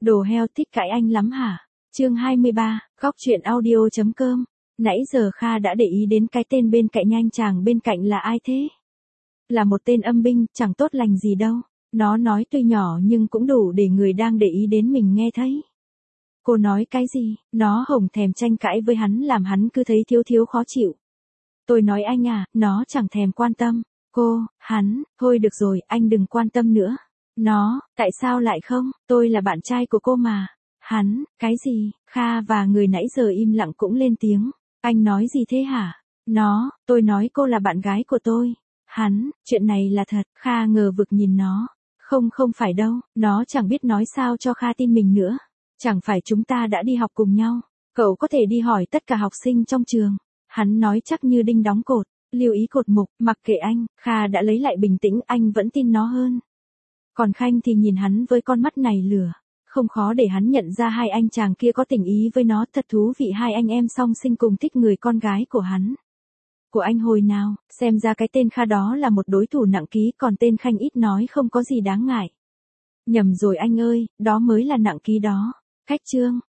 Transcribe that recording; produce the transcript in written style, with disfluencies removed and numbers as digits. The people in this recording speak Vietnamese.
Đồ heo thích cãi anh lắm hả? Chương 23, góc truyện audio.com. Nãy giờ Kha đã để ý đến cái tên bên cạnh anh chàng bên cạnh là ai thế? Là một tên âm binh, chẳng tốt lành gì đâu. Nó nói tuy nhỏ nhưng cũng đủ để người đang để ý đến mình nghe thấy. Cô nói cái gì? Nó hổng thèm tranh cãi với hắn làm hắn cứ thấy thiếu thiếu khó chịu. Tôi nói anh à, nó chẳng thèm quan tâm. Cô, hắn, thôi được rồi, anh đừng quan tâm nữa. Nó, tại sao lại không? Tôi là bạn trai của cô mà. Hắn, cái gì? Kha và người nãy giờ im lặng cũng lên tiếng. Anh nói gì thế hả? Nó, tôi nói cô là bạn gái của tôi. Hắn, chuyện này là thật. Kha ngờ vực nhìn nó. Không phải đâu, nó chẳng biết nói sao cho Kha tin mình nữa. Chẳng phải chúng ta đã đi học cùng nhau. Cậu có thể đi hỏi tất cả học sinh trong trường. Hắn nói chắc như đinh đóng cột. Lưu ý cột mục, mặc kệ anh, Kha đã lấy lại bình tĩnh, anh vẫn tin nó hơn. Còn Khanh thì nhìn hắn với con mắt này lửa. Không khó để hắn nhận ra hai anh chàng kia có tình ý với nó, thật thú vị, hai anh em song sinh cùng thích người con gái của hắn. Của anh hồi nào, xem ra cái tên Kha đó là một đối thủ nặng ký, còn tên Khanh ít nói không có gì đáng ngại. Nhầm rồi anh ơi, đó mới là nặng ký đó. Khách Trương,